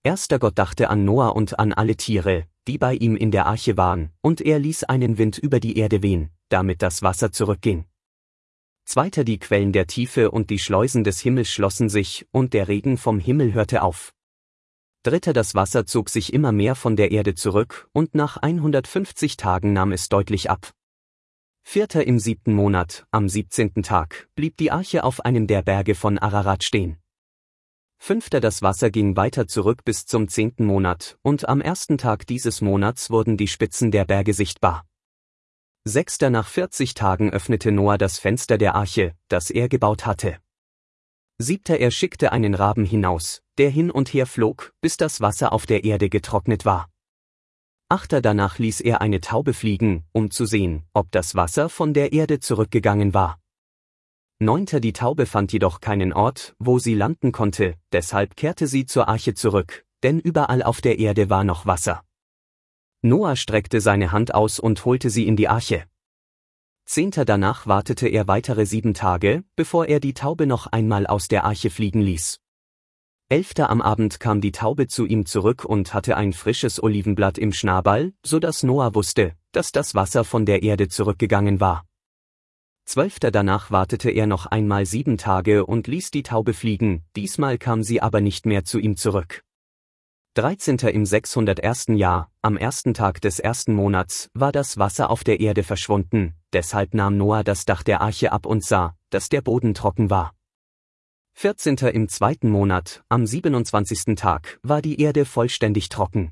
Gott dachte an Noah und an alle Tiere, die bei ihm in der Arche waren, und er ließ einen Wind über die Erde wehen, damit das Wasser zurückging. 2. Die Quellen der Tiefe und die Schleusen des Himmels schlossen sich, und der Regen vom Himmel hörte auf. 3. Das Wasser zog sich immer mehr von der Erde zurück, und nach 150 Tagen nahm es deutlich ab. 4. Im 7. Monat, am 17. Tag, blieb die Arche auf einem der Berge von Ararat stehen. 5. Das Wasser ging weiter zurück bis zum 10. Monat, und am 1. Tag dieses Monats wurden die Spitzen der Berge sichtbar. 6. Nach 40 Tagen öffnete Noah das Fenster der Arche, das er gebaut hatte. 7. Er schickte einen Raben hinaus, der hin und her flog, bis das Wasser auf der Erde getrocknet war. 8. Danach ließ er eine Taube fliegen, um zu sehen, ob das Wasser von der Erde zurückgegangen war. 9. Die Taube fand jedoch keinen Ort, wo sie landen konnte, deshalb kehrte sie zur Arche zurück, denn überall auf der Erde war noch Wasser. Noah streckte seine Hand aus und holte sie in die Arche. 10. Danach wartete er weitere 7 Tage, bevor er die Taube noch einmal aus der Arche fliegen ließ. 11. Am Abend kam die Taube zu ihm zurück und hatte ein frisches Olivenblatt im Schnabel, so dass Noah wusste, dass das Wasser von der Erde zurückgegangen war. 12. Danach wartete er noch einmal 7 Tage und ließ die Taube fliegen, diesmal kam sie aber nicht mehr zu ihm zurück. 13. Im 601. Jahr, am 1. Tag des 1. Monats, war das Wasser auf der Erde verschwunden, deshalb nahm Noah das Dach der Arche ab und sah, dass der Boden trocken war. 14. Im 2. Monat, am 27. Tag, war die Erde vollständig trocken.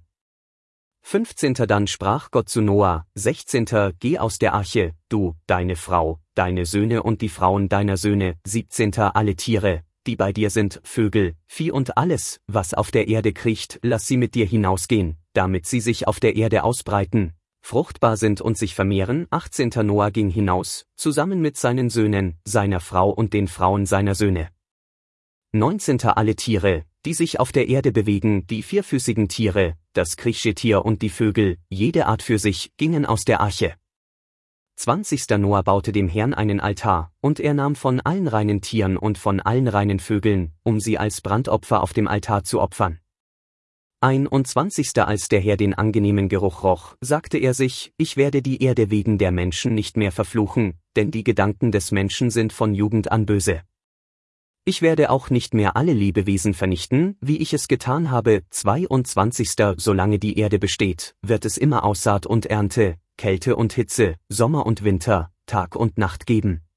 15. Dann sprach Gott zu Noah, 16. Geh aus der Arche, du, deine Frau, deine Söhne und die Frauen deiner Söhne, 17. Alle Tiere, die bei dir sind, Vögel, Vieh und alles, was auf der Erde kriecht, lass sie mit dir hinausgehen, damit sie sich auf der Erde ausbreiten, fruchtbar sind und sich vermehren. 18. Noah ging hinaus, zusammen mit seinen Söhnen, seiner Frau und den Frauen seiner Söhne. 19. Alle Tiere, die sich auf der Erde bewegen, die vierfüßigen Tiere, das Kriechtier und die Vögel, jede Art für sich, gingen aus der Arche. 20. Noah baute dem Herrn einen Altar, und er nahm von allen reinen Tieren und von allen reinen Vögeln, um sie als Brandopfer auf dem Altar zu opfern. 21. Als der Herr den angenehmen Geruch roch, sagte er sich, ich werde die Erde wegen der Menschen nicht mehr verfluchen, denn die Gedanken des Menschen sind von Jugend an böse. Ich werde auch nicht mehr alle Lebewesen vernichten, wie ich es getan habe. 22. Solange die Erde besteht, wird es immer Aussaat und Ernte, Kälte und Hitze, Sommer und Winter, Tag und Nacht geben.